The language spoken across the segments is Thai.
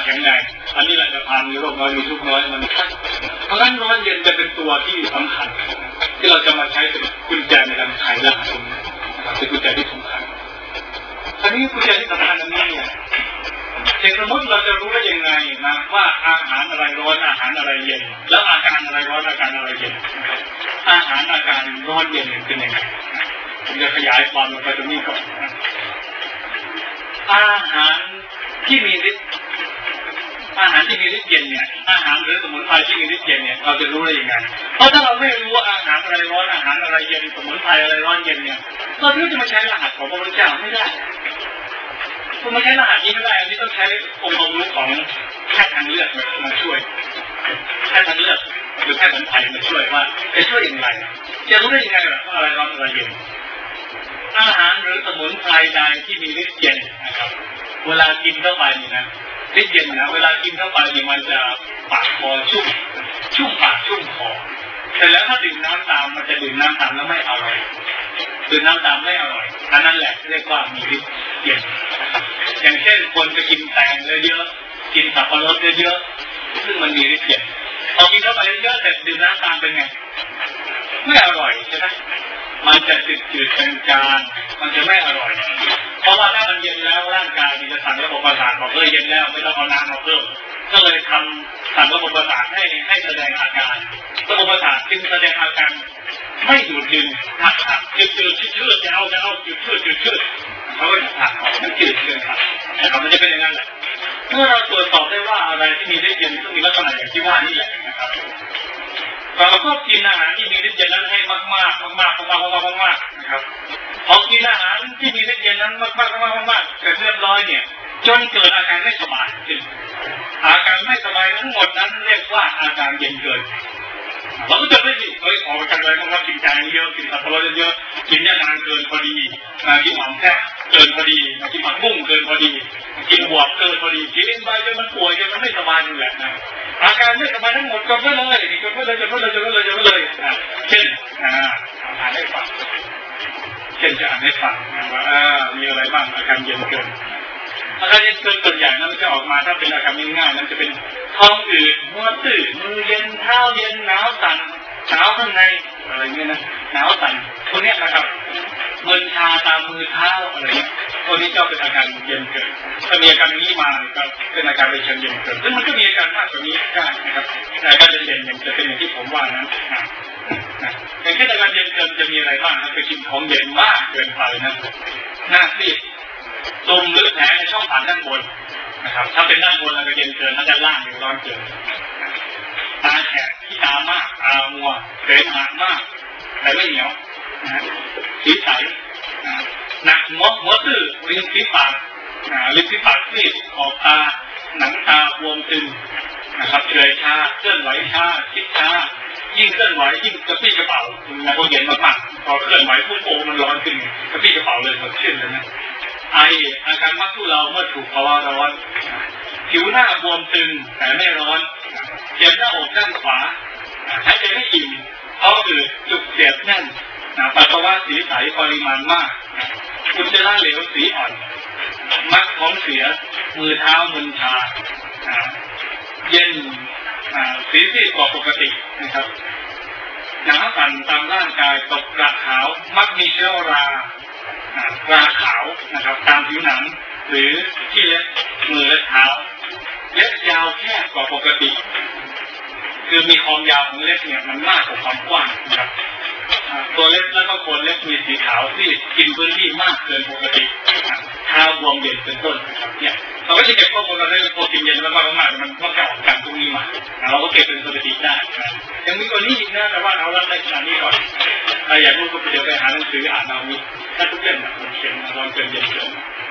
แข็งแรงอันนี้แหละจะผ่านมีโรคน้อยมีทุกข์น้อยมันเพราะฉะนั้นร้อนเย็นจะเป็นตัวที่สำคัญที่เราจะมาใช้เป็นกุญแจในการไขรหัสเป็นกุญแจที่สำคัญอันนี้กุญแจที่สำคัญอันนี้เนี่ยสมมติเราจะรู้ได้ยังไงนะว่าอาหารอะไรร้อนอาหารอะไรเย็นแล้วอาการอะไรร้อนอาการอะไรเย็นอาหารอาการร้อนเย็นเป็นยังไงผมจะขยายความลงไปตรงนี้ก่อนอาหารที่มีฤทธิ์อาหารที่มีฤทธิ์เย็นเนี่ยอาหารหรือสมุนไพรที่มีฤทธิ์เย็นเนี่ยเราจะรู้ได้ยังไงเพราะถ้าเราไม่รู้ว่าอาหารอะไรร้อนอาหารอะไรเย็นสมุนไพรอะไรร้อนเย็นเนี่ยเราไม่รู้จะมาใช้รหัสของพระพุทธเจ้าไม่ได้คุณมาใช้รหัสนี้ไม่ได้อันนี้ต้องใช้องค์ความรู้ของแพทย์ทางเลือกมาช่วยแพทย์ทางเลือกหรือแพทย์สมุนไพรมาช่วยว่าจะช่วยอย่างไรจะรู้ได้ยังไงว่าอะไรร้อนอะไรเย็นอาหารหรือสมุนไพรใดที่มีฤทธิ์เย็นนะครับเวลากินเข้าไปนี่นะฤทธิ์เย็นนะเวลากินเข้าไปนี่มันจะปากคอชุ่มปากชุ่มคอแต่แล้วถ้าดื่มน้ำตามมันจะดื่มน้ำตามแล้วไม่อร่อยดื่มน้ำตามไม่อร่อยอันนั้นแหละเรียกว่ามีฤทธิ์เย็นอย่างเช่นคนจะกินแตงเยอะๆกินสับปะรดเยอะๆซึ่งมันมีฤทธิ์เย็นพอกินเข้าไปเยอะๆแต่ดื่มน้ำตามเป็นไงไม่อร่อยใช่ไหมมันจะจืดๆจางๆมันจะไม่อร่อยเพราะว่าถ้ามันเย็นแล้วร่างกายมันจะสั่งระบบประสาทบอกเย็นแล้วไม่ต้องเอาน้ำมาเพิ่มก็เลยทำสั่งระบบประสาทให้แสดงอาการระบบประสาทจึงแสดงอาการไม่ดูดดึงหักจืดชืดจะเอาจืดเขาก็หักออกมันจืดเกินครับนะครับมันจะเป็นอย่างนั้นแหละเมื่อเราตรวจสอบได้ว่าอะไรที่มีฤทธิ์เย็นก็มีลักษณะอย่างที่ว่านี่แหละนะครับเราก็กินอาหารที่มีฤทธิ์เย็นนั้นให้มากๆนะครับพอกินอาหารที่มีฤทธิ์เย็นนั้นมากแต่เรียบร้อยเนี่ยจนเกิดอาการไม่สบายขึ้นอาการไม่สบายทั้งหมดนั้นเรียกว่าอาการเย็นเกินเราก็จะไม่ดีออกกันเลยเพราะว่ากินแกงเยอะกินสับปะรดเยอะกินยานานเกินพอดีกินหอมแท้เกินพอดีกินผักบุ้งเกินพอดีกินบวบเกินพอดีกินไปจนมันป่วยจนมันไม่สบายนั่นแหละนะอาการไม่สบายทั้งหมดจนไม่เลยเช่นอ่านให้ฟังจะอ่านให้ฟังว่ามีอะไรบ้างอาการเย็นเกินอาการเย็นเกินส่วนใหญ่นั้นจะออกมาถ้าเป็นอาการง่ายๆนั้นจะเป็นท้องอืดหัวตื้อมือเย็นเท้าเย็นหนาวสั่นหนาวข้างในอะไรเงี้ยนะหนาวสั่นพวกนี้นะครับมึนชาตามมือเท้าอะไรเงี้ยพวกนี้ก็เป็นอาการเย็นเกินถ้ามีอาการนี้มาก็เป็นอาการในเชิงเย็นเกินซึ่งมันก็มีอาการมากกว่านี้ได้นะครับแต่อาการเย็นๆจะเป็นอย่างที่ผมว่านั้นอย่างเช่นอาการเย็นเกินจะมีอะไรบ้างนะไปกินของเย็นมากเกินไปนะหน้าซีดตุ่มหรือแผลในช่องปากด้านบนนะครับถ้าเป็นด้านบนแล้วก็เย็นเกินถ้าด้านล่างร้อนเกินตาแฉะที่ตามากตามัวเสมหะมากแต่ไม่เหนียวสีใสหนักหัวตื้อริมฝีปากซีดขอบตาหนังตาบวมตึงนะครับเฉยชาเคลื่อนไหวชาคิดชายิ่งเคลื่อนไหวยิ่งกระปี้กระเป๋าพอเย็นมากๆพอเคลื่อนไหวปุ๊บโอ้มันร้อนขึ้นกระปี้กระเป๋าเลยสดชื่นเลยนะไออาการมักทุเลาเมื่อถูกภาวะร้อนผิวหน้าบวมตึงแต่ไม่ร้อนเจ็บหน้าอกด้านขวาหายใจไม่อิ่มท้องอืดจุกเสียดแน่นปัสสาวะสีใสปริมาณมากอุจจาระเหลวสีอ่อนมักท้องเสียมือเท้ามึนชาเย็นสีซีดกว่าปกตินะครับหนาสั่นตามร่างกายตกกระขาวมักมีเชื้อราขาวนะครับตามผิวหนังหรือที่เล็บมือและเท้าเล็บยาวแคบกว่าปกติคือมีความยาวของเล็บเนี่ยมันมากกว่าความกว้างนะครับตัวเล็บแล้วก็โคนเล็บมีสีขาวที่กินพื้นที่มากเกินปกติเท้าบวมเย็นเป็นต้นนะครับเนี่ยเราก็จะเก็บข้อมูลเราได้พอกินเย็นมากๆมันก็จะออกการตรงนี้มาเราก็เก็บเป็นสถิติได้ยังมีกว่านี้อีกนะแต่ว่าเราได้ขนาดนี้ก่อนใครอยากรู้ก็เดี๋ยวไปหาหนังสืออ่านเอามีถ้าทุกเล่มมันเขียนร้อนเกินเย็นเกิน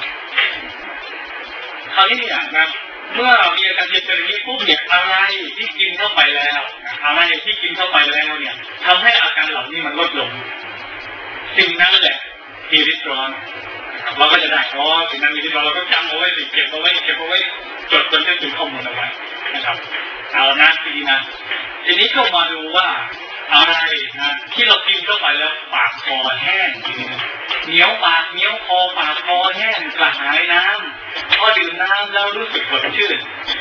คราวนี้เนี่ยนะเมื่อมีอาการเย็นเกินนี้ปุ๊บเนี่ยอะไรที่กินเข้าไปแล้วเนี่ยทำให้อาการเหล่านี้มันลดลงสิ่งนั้นแหละที่ริดร้อนเราก็จะได้สิ่งนั้นมีริดร้อนเราก็จำเอาไว้เก็บเอาไว้จดจนถึงข้อมูลเอาไว้นะครับเอานะทีนี้ก็มาดูว่าอะไรนะที่เรากินเข้าไปแล้วปากคอแห้งเหนียวปากเหนียวคอปากคอแห้งกระหายน้ำพอดื่มน้ำแล้วรู้สึกสดชื่น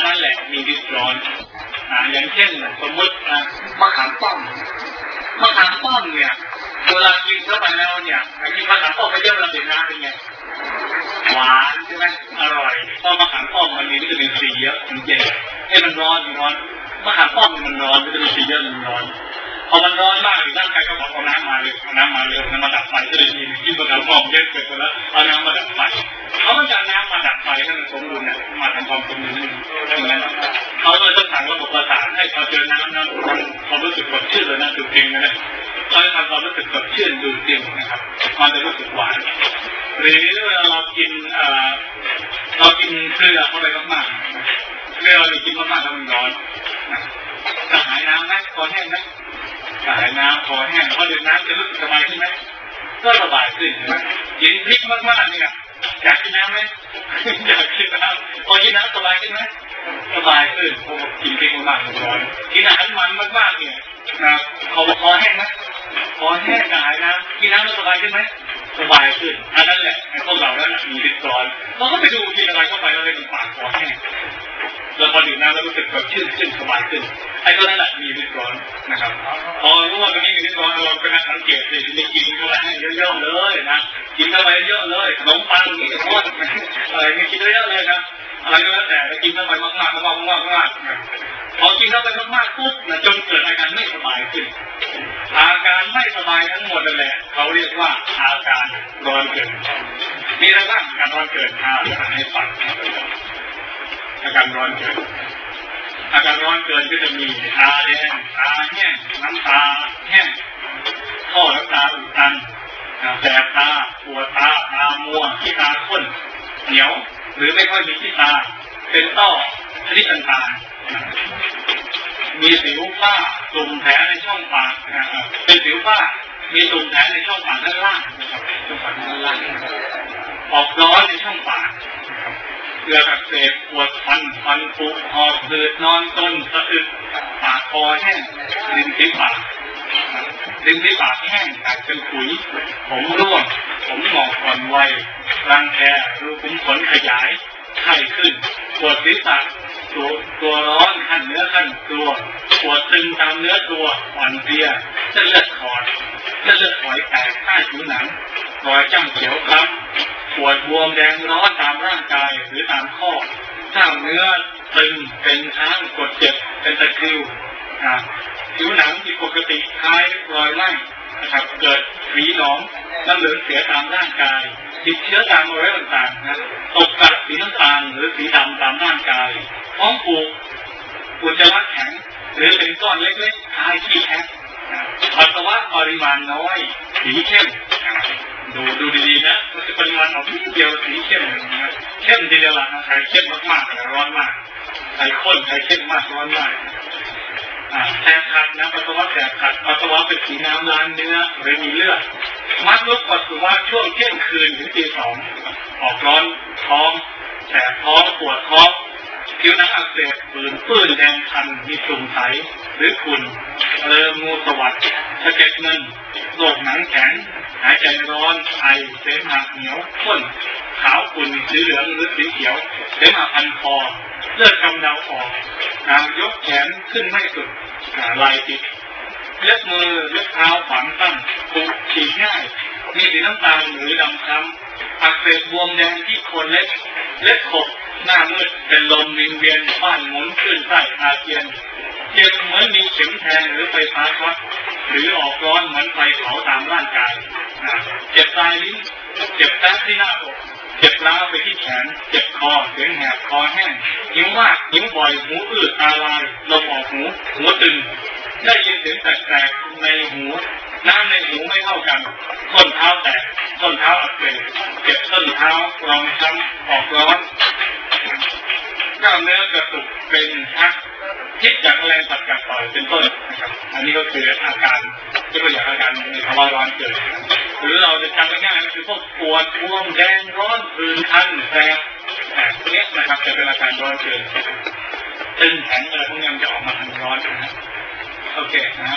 นั้นแหละมีฤทธิ์ร้อนอย่างเช่นสมมติมะขามป้อมเนี่ยเวลากินเข้าไปแล้วเนี่ยกินมะขามป้อมไปเยอะเราดื่มน้ำเป็นไงหวานใช่ไหมอร่อยเพราะมะขามป้อมมันมีวิตามินซีเยอะมันเย็นให้มันร้อนมะขามป้อมมันร้อนวิตามินซีเยอะมันร้อนพอมันร้อนมากร่างกายก็บอกเอาน้ำมาเลยน้ำมาดับไฟก็เลยกินมะขามป้อมเยอะเกินไปแล้วเอาน้ำมาดับไฟเขาต้องการน้ำมาดับไฟให้มันสมดุลมาทำความสมดุลอย่างนั้นเขาเลยต้องสั่งระบบประสาทให้พอเจอน้ำความรู้สึกสดชื่นเลยนะดูดจริงนะเขาจะทำความรู้สึกสดชื่นดูดจริงนะครับมันจะรู้สึกหวานหรือเวลาเรากินเกลือเข้าไปมากๆเกลือเรากินมากๆแล้วมันร้อนกระหายน้ำไหมคอแห้งไหมกระหายน้ำคอแห้งพอดื่มน้ำจะรู้สึกสบายขึ้นไหมก็สบายขึ้นกินพริกมากๆเนี่ยอยากกินน้ำไหมอยากกินน้ำพอกินน้ำสบายขึ้นไหมสบายขึ้นพอกินพริกมากๆมันร้อนกินอาหารมันมากๆเนี่ยนะคอแห้งไหมคอแห้งกระหายน้ำกินน้ำแล้วสบายขึ้นไหมสบายขึ้นอันนั้นแหละพวกเรานั้นมีฤทธิ์ร้อนเราก็ไปดูกินอะไรเข้าไปแล้วเลยมันปากคอแห้งแล้วพอดื่มน้ำแล้วรู้สึกแบบชื่นขึ้นสบายขึ้นไอ้ตัวนั้นแหละมีฤทธิ์ร้อนนะครับพอรู้ว่าตรงนี้มีฤทธิ์ร้อนเราเป็นนักสังเกตเลยที่กินเข้าไปให้เยอะๆเลยนะกินเข้าไปเยอะเลยขนมปังนี่ทอดอะไรนี่กินเยอะเลยนะอะไรก็แล้วแต่กินเข้าไปมากพอกินเข้าไปมากๆปุ๊บจนเกิดอาการไม่สบายขึ้นอาการไม่สบายทั้งหมดนั่นแหละเขาเรียกว่าอาการร้อนเกินมีอะไรบ้างอาการร้อนเกินให้ฟังอาการร้อนเกินก็จะมีตาแดงตาแห้งน้ำตาแห้งท่อน้ำตาอุดตันแสบตาปวดตามัวขี้ตาข้นเหนียวหรือไม่ค่อยมีขี้ตาเป็นต้อชนิดต่างๆมีสิวฝ้าตุ่มแผลในช่องปากเป็นสิวฝ้ามีตุ่มแผลในช่องปากด้านล่างช่องปากด้านล่างออกร้อนในช่องปากเกลืออักเสบปวดฟันผุหอบหืดนอนต้นสะอึกปากคอแห้งลิ้นที่ปากแห้งกลายเป็นขุยผมร่วงผมหมองอ่อนวัยรังแครูขุมขนขยายไข้ขึ้นปวดศีรษะตัวร้อนขั้นเนื้อขั้นตัวปวดตึงตามเนื้อตัวอ่อนเพลียเส้นเลือดฝอยแตกใต้ผิวหนังรอยจ้ำเขียวคล้ำปวดบวมแดงร้อนตามร่างกายหรือตามข้อกล้ามเนื้อตึงเป็นช้างกดเจ็บเป็นตะคริวผิวหนังผิดปกติคล้ายรอยไหม้นะครับเกิดฝีหนองน้ำเหลืองเสียตามร่างกายติดเชื้อตามอวัยวะต่างๆนะตกกระสีน้ำตาลหรือสีดำตามร่างกายท้องผูกอุจจาระแข็งหรือเป็นก้อนเล็กๆคล้ายขี้แคะปัสสาวะปริมาณน้อยสีเข้มดูดีๆนะมันจะปริมาณออกนิดเดียวสีเข้มนะเข้มทีเดียวละใครเข้มมากๆร้อนมากใครข้นใครเข้มมากร้อนมากแสบขัดนะปัสสาวะแสบขัดปัสสาวะเป็นสีน้ำล้างเนื้อหรือมีเลือดมักลุกปัสสาวะช่วงเที่ยงคืนถึงตี 2ออกร้อนท้องแสบท้องปวดท้องผิวหนังอักเสบปื้นแดงคันมีตุ่มใสหรือขุ่นงูสวัสดิ์สะเก็ดเงินโรคหนังแข็งหายใจร้อนไอเสมหะเหนียวข้นขาวขุ่นสีเหลืองหรือสีเขียวเสมหะพันคอเลือดกำเดาออกยกแขนขึ้นไม่สุดไหล่ติดเล็บมือเล็บเท้าฝังตั้งปุกฉีกง่ายมีสีน้ำตาลหรือดำคล้ำอักเสบบวมแดงที่โคนเล็บขบหน้ามืดเป็นลมวิงเวียนบ้านหมุนขึ้นใต้อาเจียนเจ็บเหมือนมีเข็มแทงหรือไฟฟ้าช็อตหรือออกร้อนเหมือนไฟเผาตามร่างกายเจ็บปลายลิ้นเจ็บแป๊บที่หน้าอกเจ็บล้าวไปที่แขนเจ็บคอเสียงแหบคอแห้งหิวมากหิวบ่อยหูอื้อตาลายลมออกหูตึงได้ยินเสียงแตกๆในหูน้ำในหูไม่เท่ากันส้นเท้าแตกส้นเท้าอักเสบเจ็บส้นเท้ารองช้ำออกร้อนกล้ามเนื้อกระตุกเป็นชักคิดจากแรงสัตว์กัดต่อยเป็นต้นนะครับอันนี้ก็คืออาการที่เราอยากอาการในภาวะร้อนเกิดหรือเราจะจำง่ายๆก็คือพวกปวดบวมแดงร้อนผื่นคันแสบพวกนี้นะครับจะเป็นอาการร้อนเกินตึงแข็งอะไรพวกนี้มันจะออกมาทางร้อนนะโอเคนะ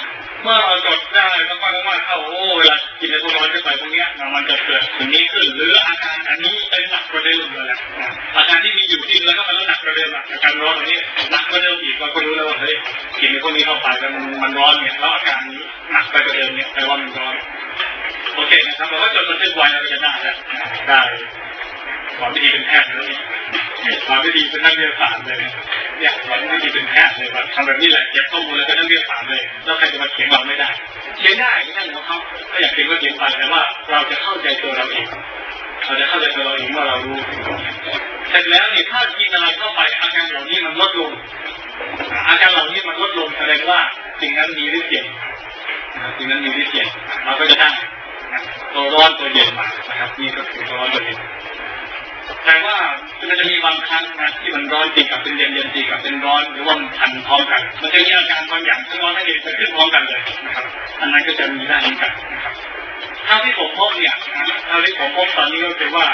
เมื่อเราจดได้มากๆเข้าโอ้เวลากินในตัวร้อนเข้าไปพวกนี้มันจะเกิดสิ่งนี้ขึ้นหรืออาการอันนี้เป็นหนักกว่าเดิมเลยแหละอาการที่มีอยู่ที่แล้วก็มันหนักกว่าเดิมอาการร้อนอันนี้หนักกว่าเดิมอีกเราก็รู้แล้วว่าเฮ้ยกินในพวกนี้เข้าไปแล้วมันร้อนเนี่ยแล้วอาการนี้หนักไปกว่าเดิมเนี่ยแปลว่ามันร้อนโอเคนะครับเราก็จดบันทึกไว้เราจะได้แล้วได้สอนวิธีเป็นแพทย์แล้วนี่สอนวิธีเป็นนักวิทยาศาสตร์เลยเนี่ยสอนวิธีเป็นแพทย์เลยว่าทำแบบนี้แหละเก็บข้อมูลแล้วเป็นนักวิทยาศาสตร์เลยแล้วใครจะมาเถียงเราไม่ได้เถียงได้ไม่ใช่ของเขาถ้าอยากเถียงก็เถียงไปแต่ว่าเราจะเข้าใจตัวเราเองเราจะเข้าใจตัวเราเองว่าเรารู้เสร็จแล้วเนี่ยถ้ากินอะไรเข้าไปอาการเหล่านี้มันลดลงอาการเหล่านี้มันลดลงแสดงว่าสิ่งนั้นมีฤทธิ์เปลี่ยนสิ่งนั้นมีฤทธิ์เปลี่ยนเราก็จะได้ตัวร้อนตัวเย็นมานะครับนี่ก็คือตัวร้อนตัวเย็นแต่ว่ามันจะมีบางครั้งนะที่มันร้อนตีกับเป็นเย็นเย็นตีกับเป็นร้อนหรือว่ามันพันพร้อมกันมันจะมีอาการบางอย่างทั้งร้อนทั้งเย็นจะขึ้นพร้อมกันเลยนะครับอันนั้นก็จะมีได้เหมือนกันนะครับเท่าที่ผมพบเนี่ยเท่าที่ผมพบตอนนี้ก็คือว่า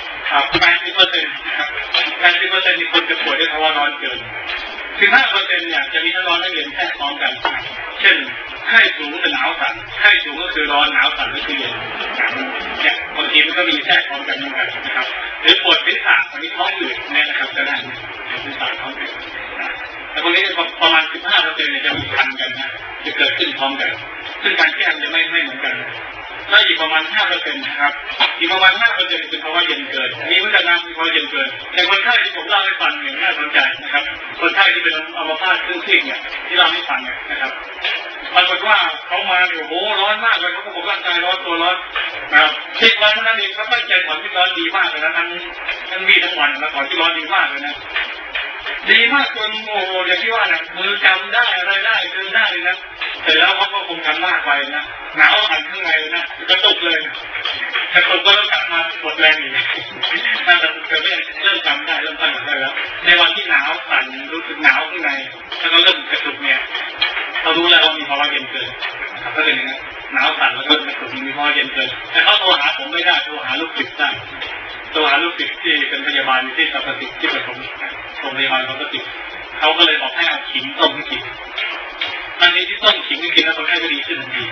80%นะครับ80%ที่คนจะป่วยด้วยภาวะร้อนเกิน15%เนี่ยจะมีทั้งร้อนและเย็นแทรกพร้อมกันเช่นไข้สูงกับหนาวสั่นไข้สูงก็คือร้อนหนาวสั่นก็คือเย็นเนี่ยบางทีมันก็มีแทรกพร้อมกันเหมือนกันนะครับหรือปวดศีรษะอันนี้ท้องอืดเนี่ยนะครับจะได้ศีรษะท้องอืดแต่พวกนี้ประมาณ15%เนี่ยจะมีพันกันนะจะเกิดขึ้นพร้อมกันซึ่งการแก้จะไม่เหมือนกันแล้วอีกประมาณ 5% นะครับอีกประมาณ 5% เป็นภาวะเย็นเกินมีวิจารณ์มีภาวะเย็นเกินในคนไข้ที่ผมเล่าให้ฟังเนี่ยน่าสนใจนะครับคนไข้ที่เป็นอัมพาตครึ่งซีกเนี่ยที่เล่าให้ฟังเนี่ยนะครับปรากฏว่าเขามาเนี่ยโอ้โหร้อนมากเลยเขาบอกร่างกายร้อนตัวร้อนนะครับ10 วันเท่านั้นเองเขาตั้งใจถอนที่ร้อนดีมากเลยนะทั้งวีทั้งวันแล้วถอนที่ร้อนดีมากเลยนะดีมากจนโอ้โหอย่างที่ว่านะมือจำได้อะไรได้เดินได้เลยนะแต่แล้วเขาก็คงทำมากไปนะหนาวหันข้างในเลยนะกระตุกเลยกระตุกก็ต้องกลับมาหมดแรงอีกน่าจะเริ่มจำได้เริ่มตั้งได้แล้วในวันที่หนาวสั่นรู้สึกหนาวข้างในแล้วก็เริ่มกระตุกเนี่ยเรารู้แล้วว่ามีภาวะเย็นเกินนะครับก็เป็นอย่างนั้นหนาวสั่นแล้วก็กระตุกมีภาวะเย็นเกินแต่เขาโทรหาผมไม่ได้โทรหาลูกศิษย์ได้โทรหาลูกศิษย์ที่เป็นพยาบาลที่สัปติที่ประถมโรงพยาบาลสัปติเขาก็เลยบอกให้เอาขิงต้มกินอันนี้ที่ต้มขิงกินแล้วคนไข้ก็ดีขึ้นทันที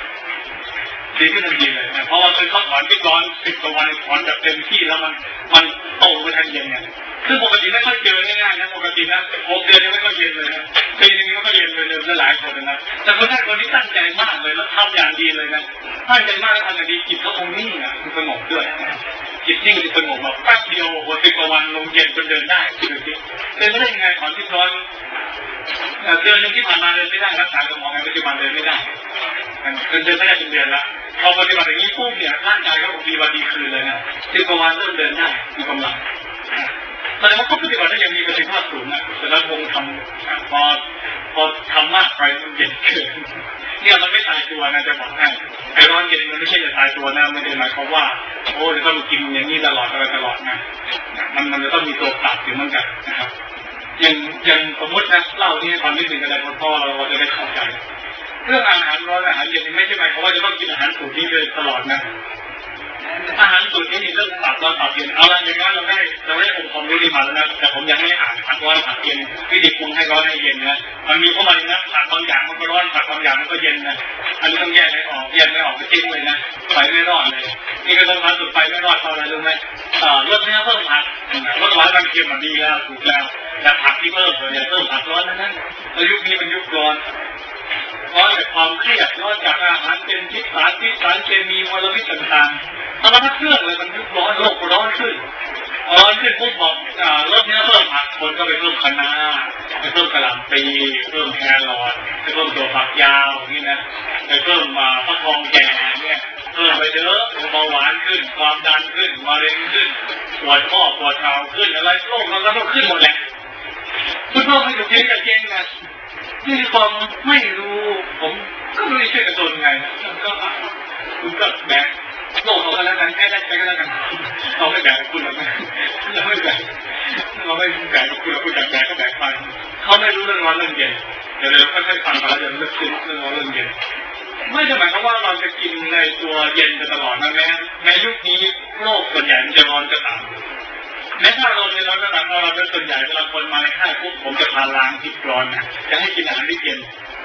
เลยเพราะว่าคือเขาถอนที่ร้อน10 กว่าวันถอนแบบเต็มที่แล้วมันโตไปทางเย็นเนี่ยซึ่งปกติไม่ค่อยเจอง่ายๆนะปกตินะ6 เดือนยังไม่ค่อยเย็นเลยนะปีนึงไม่ค่อยเย็นเลยหลายคนนะแต่คนไข้คนนี้ตั้งใจมากเลยแล้วทำอย่างดีเลยนะตั้งใจมากแล้วทำอย่างดีจิตเขาคงนิ่งอ่ะสงบด้วยจิตนิ่งสงบแบบแป๊บเดียว10 กว่าวันลงเย็นจนเดินได้ดูสิเป็นไม่ได้ยังไงถอนที่ร้อนเดือนนึงที่ผ่านมาเดินไม่ได้รักษากับหมอในปัจจุบันเดินไม่ได้เดินไม่ได้เป็นเดือนละพอปฏิบัติอย่างนี้ปุ๊บเนี่ยร่างกายก็ดีวันดีคืนเลยนะ10 กว่าวันเริ่มเดินได้มีกำลังแสดงว่าเขาปฏิบัติได้อย่างมีประสิทธิภาพสูงนะแต่ละวงทำพอทำมากไปมันเย็นเกินเนี่ยมันไม่ตายตัวนะจะบอกให้ไอ้ร้อนเย็นมันไม่ใช่จะตายตัวนะไม่ได้หมายความว่าโอ้จะต้องกินอย่างนี้ตลอดนะมันจะต้องมีตัวปรับอยู่เหมือนกันนะครับอย่างสมมตินะเล่าที่ความนิดหนึ่งอะไรพอเราจะได้เข้าใจเรื่องอาหารร้อนอาหารเย็นไม่ใช่หมายความว่าจะต้องกินอาหารสูตรนี้เลยตลอดนะอาหารสูตรนี้เรื่องปรับร้อนปรับเย็นเอาละอย่างน้อยเราได้องค์ความรู้ดีมาแล้วนะแต่ผมยังไม่ได้อ่านผักร้อนผักเย็นวิธีปรุงให้ร้อนให้เย็นนะมันมีเข้ามานะผักบางอย่างมันก็ร้อนผักบางอย่างมันก็เย็นนะอันนี้ต้องแยกให้ออกแยกไม่ออกก็ทิ้งเลยนะไฟไม่รอดเลยนี่ก็ต้องทำสุดไฟไม่รอดเพราะอะไรรู้ไหมลดเนื้อเพิ่มผักลดหวานบางเค็มมันดีแล้วถูกแล้วแต่ผักที่เพิ่มเนี่ยเพิ่มผักร้อนนั้นแล้วยุคนี้มันยุคร้อนร้อนจากความเครียดร้อนจากอาหารเป็นพิษสารเคมีมลพิษต่างๆเอามาพัดเครื่องเลยมันยุคร้อนโลกร้อนขึ้นปุ๊บบอกลดเนื้อเพิ่มผักคนก็ไปเพิ่มคะน้าไปเพิ่มกะหล่ำปลีเพิ่มแครอทไปเพิ่มตัวฝักยาวนี่นะไปเพิ่มฟักทองแก่เนี่ยเพิ่มไปเยอะเบาหวานขึ้นความดันขึ้นมะเร็งขึ้นปวดข้อปวดเข่าขึ้นอะไรโรคมันก็ต้องขึ้นหมดแหละคุณพ่อไม่ถูกเจ๊งกับเจ๊งนะนี่ความไม่รู้ผมก็ไม่ได้ช่วยกระตุ้นไงก็คุณก็แบกโลกเขาก็แล้วกันให้ได้ไปก็แล้วกันเราไม่แบกคุณหรอกนะเราไม่แบกคุณเราคุณแบกก็แบกไปเขาไม่รู้เรื่องร้อนเรื่องเย็นเดี๋ยวเราค่อยๆฟังกันแล้วเดี๋ยวลึกซึ้งเรื่องร้อนเรื่องเย็นไม่ได้หมายความว่าเราจะกินในตัวเย็นไปตลอดนะแม้ในยุคนี้โลกส่วนใหญ่มันจะร้อนก็ตามแม้ถ้าเราในร้อนก็ตามเราเป็นส่วนใหญ่เวลาคนมาในค่ายปุ๊บผมจะพาล้างที่ร้อนนะจะให้กินอาหารที่เย็น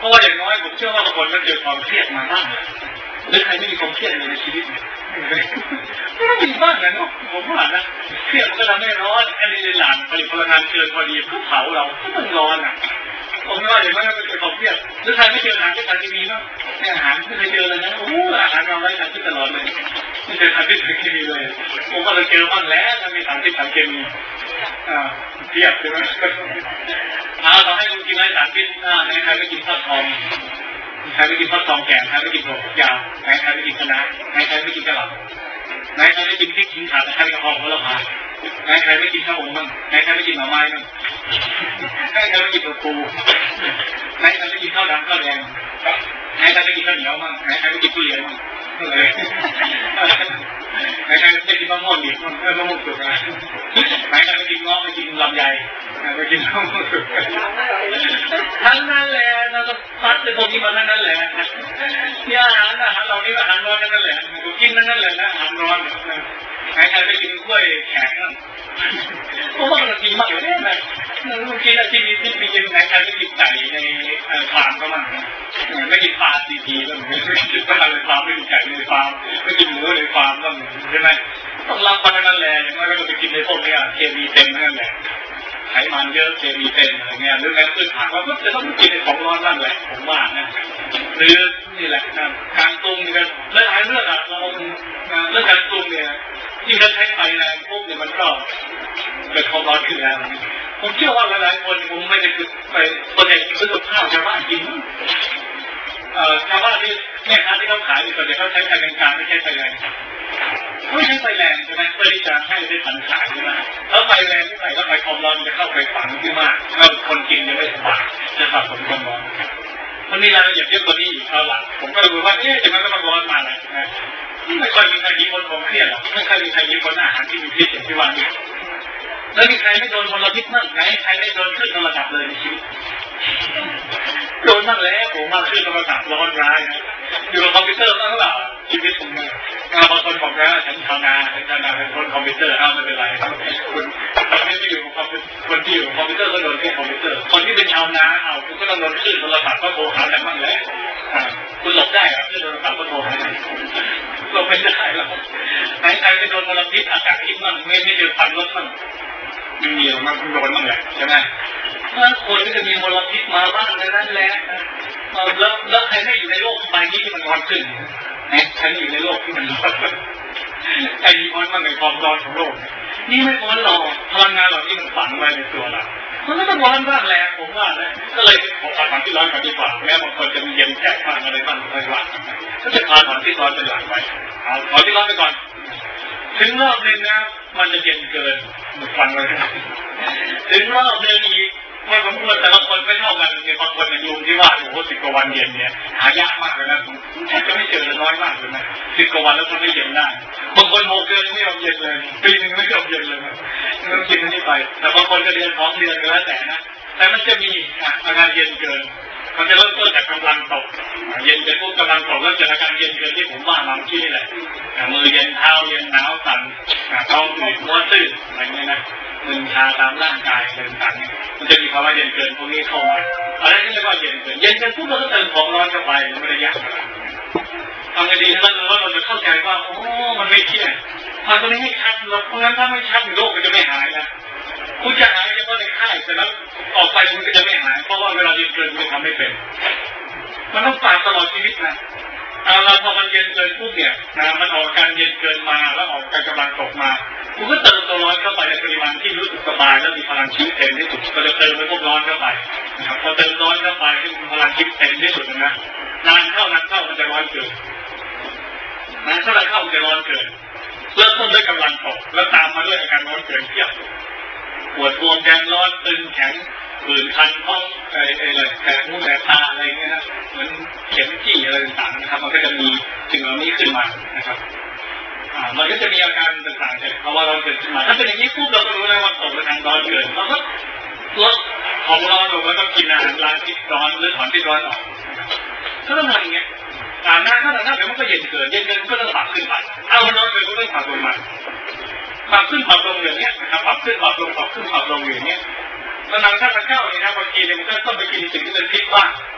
เพราะว่าอย่างน้อยผมเชื่อว่าบางคนก็เจอความเครียดมาบ้างหรือใครไม่มีความเครียดในชีวิตก็ต้องมีบ้างนะเนาะผมว่านะเครียดมันก็ทำให้ร้อนแอดรีนาลีนผลิตพลังงานเกินพอดีก็เผาเราก็ต้องร้อนอ่ะผมว่าอย่างนั้นก็เป็นความเครียดหรือใครไม่เจออาหารที่สารเคมีเนาะอาหารที่เคยเจอเลยนะโอ้อาหารเราไร้สารพิษตลอดเลยไม่เจอสารพิษสารเคมีเลยผมก็เลยเจอบ้างแล้วถ้ามีสารพิษสารเคมีเครียดใช่ไหมเราให้คุณกินไร้สารพิษใครไม่กินข้าวทองใครไม่กินข้าวทองแก่ใครไม่กินถั่วฝักยาวใครไม่กินคะน้าใครไม่กินกระหล่ำใครไม่กินพริกขิงข่าใครไม่กินกระเพาะหัวละพาใครไม่กินข้าวหงบ้างใครไม่กินหน่อไม้บ้างใครไม่กินตัวปูใครไม่กินข้าวดำข้าวแดงใครไม่กินข้าวเหนียวบ้างใครไม่กินทุเรียนบ้างเลยใครไม่กินมะม่วงดิบมะม่วงสุกนะใครไม่กินง้อไม่กินลำไยไม่กินมะม่วงสุกทั้งนั้นแหละเราก็พัดในพวกนี้มาทั้งนั้นแหละเนี่ยอาหารเรานี่อาหารร้อนนั่นแหละกินนั่นแหละนะอาหารร้อนใครไม่กินกล้วยแข็งเพราะว่ามันกินมากเลยนะมันกินที่มีที่มีกินใครไม่กินไก่ในฟาร์มก็มันไม่กินปลาทีแล้วไม่กินปลาในฟาร์มไม่กินไก่ในฟาร์มไม่กินหมูในฟาร์มก็ใช่ไหมต้องรับมันนั่นแหละอย่างน้อยก็ไปกินในพวกนี้เคมีเต็มนั่นแหละไขมันเยอะเคมีเต็มอะไรเงี้ยหรือแม้พืชผักเราก็จะต้องกินในของร้อนนั่นแหละผมว่านะหรือนี่แหละการปรุงกันหลายเรื่องเราเรื่องการปรุงเนี่ยที่เราใช้ไฟแรงพวกเนี่ยมันก็เป็นความร้อนขึ้นแล้วผมเชื่อว่าหลายๆคนผมไม่ได้ไปคนใหญ่ซื้อกับข้าวชาวบ้านกินชาวบ้านที่แม่ค้าที่เขาขายอยู่ส่วนใหญ่เขาใช้ไฟกลางๆไม่ใช้ไฟแรงไม่ใช้ไฟแรงใช่ไหมเพื่อที่จะให้ได้ทันขายใช่ไหมแล้วไฟแรงที่ใส่แล้วไฟความร้อนจะเข้าไปฝังที่มากแล้วคนกินจะไม่สบายจะสะสมความร้อนมันมีรายละเอียดเยอะกว่านี้อีกหลังผมก็เลยว่าจะมันก็มันร้อนมาเลยนะไม่ค่อยมีใครยิ้มบนความเครียดหรอกไม่ค่อยมีใครยิ้มบนอาหารที่มีพิษอย่างที่ว่านี้แล้วมีใครไม่โดนมลพิษบ้างไหนใครไม่โดนขึ้นระดับเลยในชีวิตโดนบ้างแล้วผมมาขึ้นระดับร้อนร้ายนะอยู่กับคอมพิวเตอร์บ้างหรือเปล่าชีวิตผมเนี่ยบางคนบอกว่าฉันชาวนาเป็นคนคอมพิวเตอร์ไม่เป็นไรคุณไม่ได้อยู่กับคนที่อยู่คอมพิวเตอร์ก็โดนแค่คอมพิวเตอร์คนที่เป็นชาวนาคุณก็ต้องโดนขึ้นระดับก็โทรหากันบ้างแล้วคุณหลบได้ครับขึ้นระดับก็โทรหาหลบไม่ได้หรอกไหนใครไปโดนมลพิษอากาศพิษมั่งไม่เจอควันรถมั่งไม่มีหรอกมันโดนมั่งแหละใช่ไหมคนก็จะมีมลพิษมาบ้างนั่นแหละแล้วใครไม่อยู่ในโลกใบนี้ที่มันร้อนขึ้นใครอยู่ในโลกที่มันร้อนใครมีพ้นมาในความร้อนของโลกนี่ไม่พ้นหรอกพลังงานเหล่านี้มันฝังไว้ในตัวเรามันก็ต้องร้อนบ้างแหละผมว่านะก็เลยขอผ่านที่ร้อนกันดีกว่าแม้บางคนจะมีเย็นแค่ผ่านอะไรบ้างไม่ว่าก็จะผ่านที่ร้อนเป็นหลักไว้เอาที่ร้อนไปก่อนถึงรอบนึงนะมันจะเย็นเกินฟังเลยถึงรอบนึงอีกไม่ผมพูดแต่ละคนไม่เท่ากันเนี่ยบางคนในยุงที่ว่าโอ้โห10 กว่าวันเย็นเนี่ยหายากมากเลยนะแทบจะไม่เจอน้อยมากเลยนะ10 กว่าวันแล้วคนไม่เย็นได้บางคน6 เดือนไม่ยอมเย็นเลยปีนึงไม่ยอมเย็นเลยต้องกินอันนี้ไปแต่บางคนจะเดือน2 เดือนก็แล้วแต่นะแต่มันจะมีอาการเย็นเกินมันจะเริ่มต้นจากกำลังตกเย็นเป็นพวกกำลังตกแล้วจากอาการเย็นเกินที่ผมว่ามาเมื่อกี้นี่แหละมือเย็นเท้าเย็นหนาวสั่นท้องอืดหัวตื้นอะไรเงี้ยนะมึนชาตามร่างกายต่างๆมันจะมีภาวะเย็นเกินพวกนี้เข้ามาอะไรที่เรียกว่าเย็นเกินพวกเราก็เติมของร้อนเข้าไปไม่ได้ยากทำไงดีแล้วเราจะเข้าใจว่าโอ้มันไม่เที่ยงมันตรงนี้ไม่ชัดหรอกเพราะงั้นถ้าไม่ชัดโรคมันจะไม่หายนะคุณจะหายเฉพาะในค่ายแต่แล้วออกไปคุณก็จะไม่หายเพราะว่าเวลาเย็นเกินคุณทำไม่เป็นมันต้องฝากตลอดชีวิตนะเราพอมันเย็นเกินปุ๊บเนี่ยมันออกการเย็นเกินมาแล้วออกการกำลังตกมาคุณก็เติมตัวร้อนเข้าไปในปริมาณที่รู้สึกสบายแล้วมีพลังชีวิตเต็มที่สุดก็จะเติมไปพวกร้อนเข้าไปนะครับพอเติมร้อนเข้าไปให้มีพลังชีวิตเต็มที่สุดนะนานเข้ามันจะร้อนเกินนานเท่าไรเข้ามันจะร้อนเกินเริ่มต้นด้วยกำลังตกแล้วตามมาด้วยอาการร้อนเกินเทียบปวดบวมแดงร้อนตึงแข็งผื่นคันท้องอะไรแสบหูแสบตาอะไรเงี้ยนะเหมือนเข็มจี้อะไรต่างๆนะครับมันก็จะมีสิ่งเหล่านี้ขึ้นมานะครับมันก็จะมีอาการต่างๆเพราะว่าเราเกิดขึ้นมาถ้าเป็นอย่างนี้ปุ๊บเราก็รู้แล้วว่าตกเป็นทางร้อนเกินเราก็ลดของร้อนลงแล้วก็กินอาหารล้างพิษร้อนหรือถอนพิษร้อนออกก็ต้องทำอย่างเงี้ยหน้าเดี๋ยวมันก็เย็นเกินก็ต้องปรับขึ้นไปมันร้อนเกินก็ต้องปรับลงมาปรับขึ้นปรับลงอย่างเงี้ยนะครับปรับขึ้นปรับลงปรับขึ้นปรับลงอย่างเงี้ยแล้วนางถ้ามันเข้าเนี่ยนะบางทีเนี่ยมันก็ต้องไปกินสิ่งที่เป็นพิษบ้าง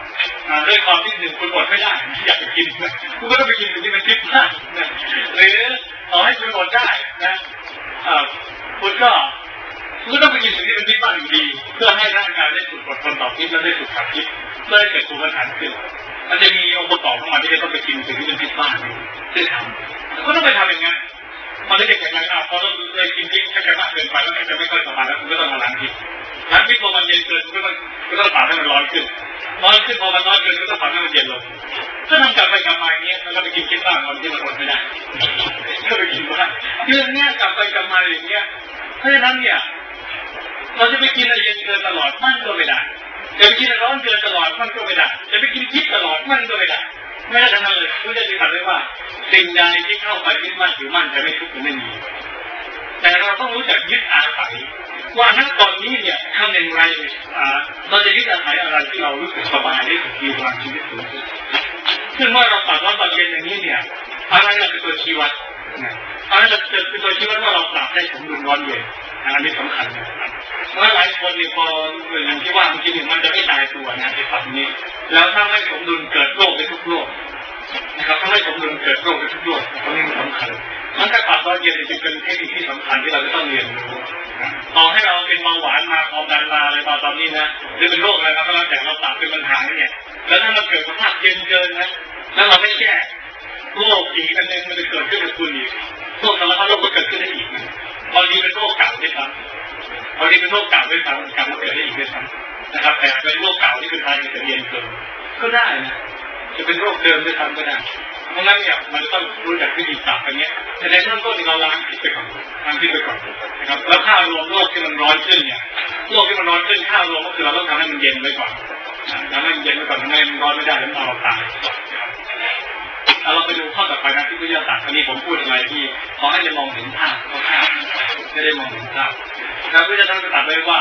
ด้วยความที่หนึ่งคุณอดไม่ได้อยากจะกินคุณก็ต้องไปกินสิ่งที่มันพิษมากนะหรือต่อให้คุณอดได้นะคุณก็ต้องไปกินสิ่งที่มันพิษมากอยู่ดีเพื่อให้ร่างกายได้ฝึกอดทนต่อพิษและได้ฝึกขับพิษเพื่อให้เกิดภูมิต้านทานขึ้นมันจะมีองค์ประกอบของมันที่จะต้องไปกินสิ่งที่เป็นพิษมากที่ทำก็ต้องไปทำอย่างนั้นพอได้เด็กแข็งแรงพอเราเลยกินพิษแค่มากเกินไปแล้วจะไม่ค่อยสบายแล้วคุณก็ต้องมาล้างพิษพอมันเย็นเกินก็ต้องปรับให้มันร้อนขึ้นพอมันร้อนเกินก็ต้องปรับให้มันเย็นลงถ้าทำกลับไปกลับมาอย่างเงี้ยแล้วก็ไปกินพิษบ้างวันที่มันอดไม่ได้ก็ไปกินบ้างเรื่องเนี้ยกลับไปกลับมาอย่างเงี้ยเพราะฉะนั้นเนี่ยเราจะไปกินอะไรเย็นเกินตลอดมันก็ไม่ได้จะไปกินอะไรร้อนเกินตลอดมันก็ไม่ได้จะไปกินพิษตลอดมันก็ไม่ได้ไม่ได้ทั้งนั้นเลยคุณจะตัดได้ว่าสิ่งใดที่เข้าไปยึดมั่นถือมั่นจะไม่ทุกข์ไม่มีแต่เราต้องรู้จักยึดอาศัยว่าณตอนนี้เนี่ยทำอย่างไรเราจะยึดอาศัยอะไรที่เรารู้สึกสบายได้ถึงมีพลังชีวิตสูงสุดซึ่งเมื่อเราตัดว่าตอนเย็นอย่างนี้เนี่ยอะไรจะเป็นตัวชี้วัดอะไรจะเป็นตัวชี้วัดว่าเราปรับได้สมดุลร้อนเย็นอันนี้สำคัญนะครับเพราะหลายคนเนี่ยพออย่างที่ว่าเมื่อกี้เนี่ยมันจะไม่ตายตัวนะในฝั่งนี้แล้วถ้าไม่สมดุลเกิดโรคไปทุกโรคนะครับถ้าไม่สมดุลเกิดโรคไปทุกโรคตรงนี้มันสำคัญมันการปรับร้อนเย็นจึงเป็นเทคนิคที่สำคัญที่เราจะต้องเรียนรู้ต่อให้เราเป็นเบาหวานมาความดันมาอะไรมาตอนนี้นะหรือเป็นโรคอะไรมาก็แล้วแต่เราปรับเป็นปัญหาเนี่ยแล้วถ้ามันเกิดสภาพเย็นเกินนะแล้วเราไม่แก้โรคอีกอันนึงมันจะเกิดขึ้นกับคุณอีกโรคสารพัดโรคก็เกิดขึ้นได้อีกบางทีเป็นโรคเก่าด้วยซ้ำบางทีเป็นโรคเก่าด้วยซ้ำกลับมาเกิดได้อีกด้วยซ้ำนะครับแต่เป็นโรคเก่าที่คือทางจะเย็นเกินก็ได้นะจะเป็นโรคเดิมด้วยซ้ำก็ได้เพราะงั้นเนี่ยมันต้องรู้จักวิธีปรับอย่างเงี้ยแต่ในเริ่มต้นเราล้างพิษไปก่อนนะครับแล้วค่ารวมโรคที่มันร้อนขึ้นเนี่ยโรคที่มันร้อนขึ้นค่ารวมก็คือเราต้องทำให้มันเย็นไว้ก่อนทำให้มันเย็นไว้ก่อนทำให้มันร้อนไม่ได้แล้วเราตายเราไปดูข้อต่อไปนะที่พุทธเจ้าตรัสอันนี้ผมพูดอะไรที่ขอให้ได้มองเห็นภาพไม่ได้มองเห็นภาพแล้วพุทธเจ้าตรัสไว้ว่า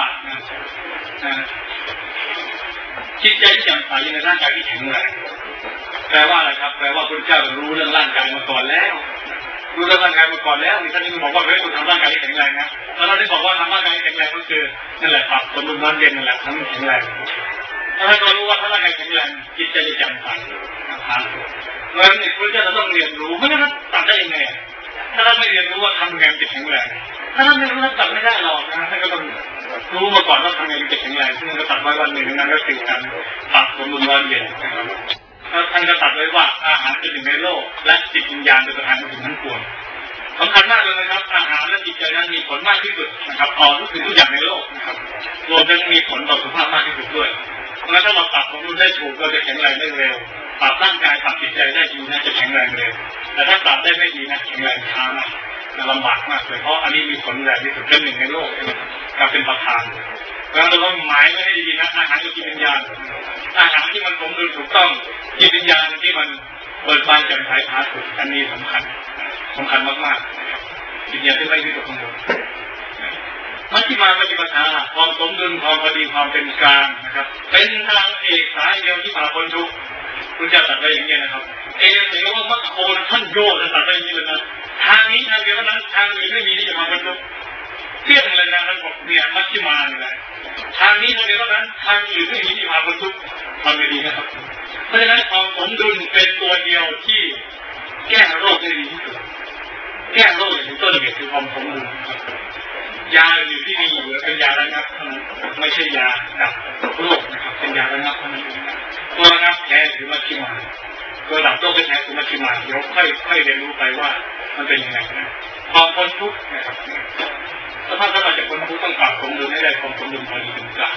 จิตใจที่แจ่มใสในร่างกายที่แข็งแรงแปลว่าอะไรครับแปลว่าพุทธเจ้ารู้เรื่องร่างกายมาก่อนแล้วรู้เรื่องร่างกายมาก่อนแล้วนี่ท่านนี่บอกว่าเฮ้ยคุณทำร่างกายที่แข็งแรงนะแล้วเราได้บอกว่าทำร่างกายที่แข็งแรงก็คือนั่นแหละปรับสมดุลร้อนเย็นนั่นแหละทำให้แข็งแรงถ้าเรารู้ว่าถ้าร่างกายแข็งแรงจิตใจจะแจ่มใสนะครับเพราะฉะนั้นพุทธเจ้าต้องเรียนรู้ไม่งั้นตัดได้ยังไงถ้าเราไม่เรียนรู้ว่าทำยังไงจะแข็งแรงถ้าเราไม่รู้เราตัดไม่ได้หรอกนะท่านก็ต้องรู้มาก่อนว่าทำยังไงจะแข็งแรงซึ่งก็ตัดไว้วันหนึ่งนั้นก็คือการปรับสมดุลร้อนเย็นนะครับท่านก็ตัดไว้ว่าอาหารเป็นหนึ่งในโลกและจิตวิญญาณเป็นประธานของทั้งปวงสำคัญมากเลยนะครับอาหารและจิตใจนั้นมีผลมากที่สุดนะครับต่อทุกสิ่งทุกอย่างในโลกนะครับรวมทั้งมีผลต่อสุขภาพมากที่สุดด้วยเพราะฉะนั้นถ้าเราปรับสมดุลได้ถูกเราจะแข็งแรงได้เร็วปรับร่างกายปรับจิตใจได้ดีนะจะแข็งแรงเร็วแต่ถ้าปรับได้ไม่ดีนะแข็งแรงช้ามากลำบากมากเลยเพราะอันนี้มีผลแรงที่สุดเป็นหนึ่งในโลกการเป็นประธานเราต้องหมายไว้ให้ดีนะอาหารกับจิตวิญญาณอาหารที่มันสมดุลถูกต้องจิตวิญญาณที่มันเบิกบานแจ่มใสผาสุกอันนี้สำคัญมากๆจิตวิญญาณที่ไม่วิตกกังวลมัชฌิมาปฏิปทาความสมดุลความพอดีความเป็นกลางนะครับเป็นทางเอกสายเดียวที่พาพ้นทุกข์คุณจะตัดไว้อย่างนี้นะครับเอเสียว่ามัคโคท่านโยจะตัดไว้อย่างนี้เลยนะทางนี้ทางเดียวนั้นทางอื่นไม่มีที่จะพาพ้นทุกข์เที่ยงเลยนะท่านบอกเนี่ยมัชฌิมาเนี่ยนะทางนี้ทางเดียวนั้นทางอื่นไม่มีที่พาพ้นทุกข์ทำไม่ดีนะครับเพราะฉะนั้นความสมดุลเป็นตัวเดียวที่แก้โรคได้ดีที่สุดแก้โรคอย่างต้นเหตุคือความสมดุลยาอยู่ที่มีอยู่เป็นยาระงับไม่ใช่ยาดับโรคนะครับเป็นยาระงับเท่านั้นตัวระงับแท้หรือมัชฌิมาตัวดับโรคแท้คือมัชฌิมาเดี๋ยวค่อยเรียนรู้ไปว่ามันเป็นยังไงนะความพ้นทุกข์นะครับถ้าเราจะพ้นทุกข์ต้องปรับสมดุลให้ได้ความสมดุลพอดีเป็นกลาง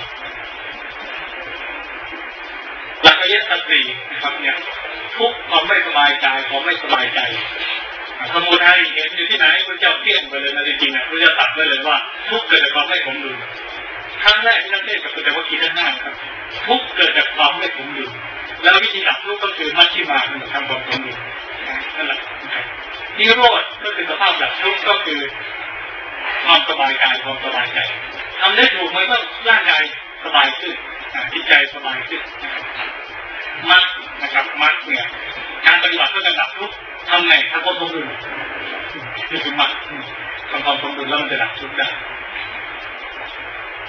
หลักอริยสัจสี่นะครับเนี่ยทุกความไม่สบายใจความไม่สบายใจสมุทัยเห็นอยู่ที่ไหนพระเจ้าเที่ยงไปเลยนะจริงๆนะพระเจ้าตัดไว้เลยว่าทุกเกิดจากความไม่สมดุลครั้งแรกที่ท่านเทศน์กับแต่ว่าขีดทั้งห้าครับทุกเกิดจากความไม่สมดุลแล้ววิธีดับทุกก็คือมัชฌิมาทำความสมดุลนั่นแหละนิโรธก็คือสภาพดับทุกก็คือความสบายกายความสบายใจทำได้ถูกไหมก็ร่างกายสบายขึ้นจิตใจสบายขึ้นมัดนะครับมัดเนี่ยการปฏิบัติเพื่อการดับทุกข์ทำไงถ้าความสมดุลนี่คือมัดทำความสมดุลแล้วมันจะดับทุกข์ได้ถ้าคำ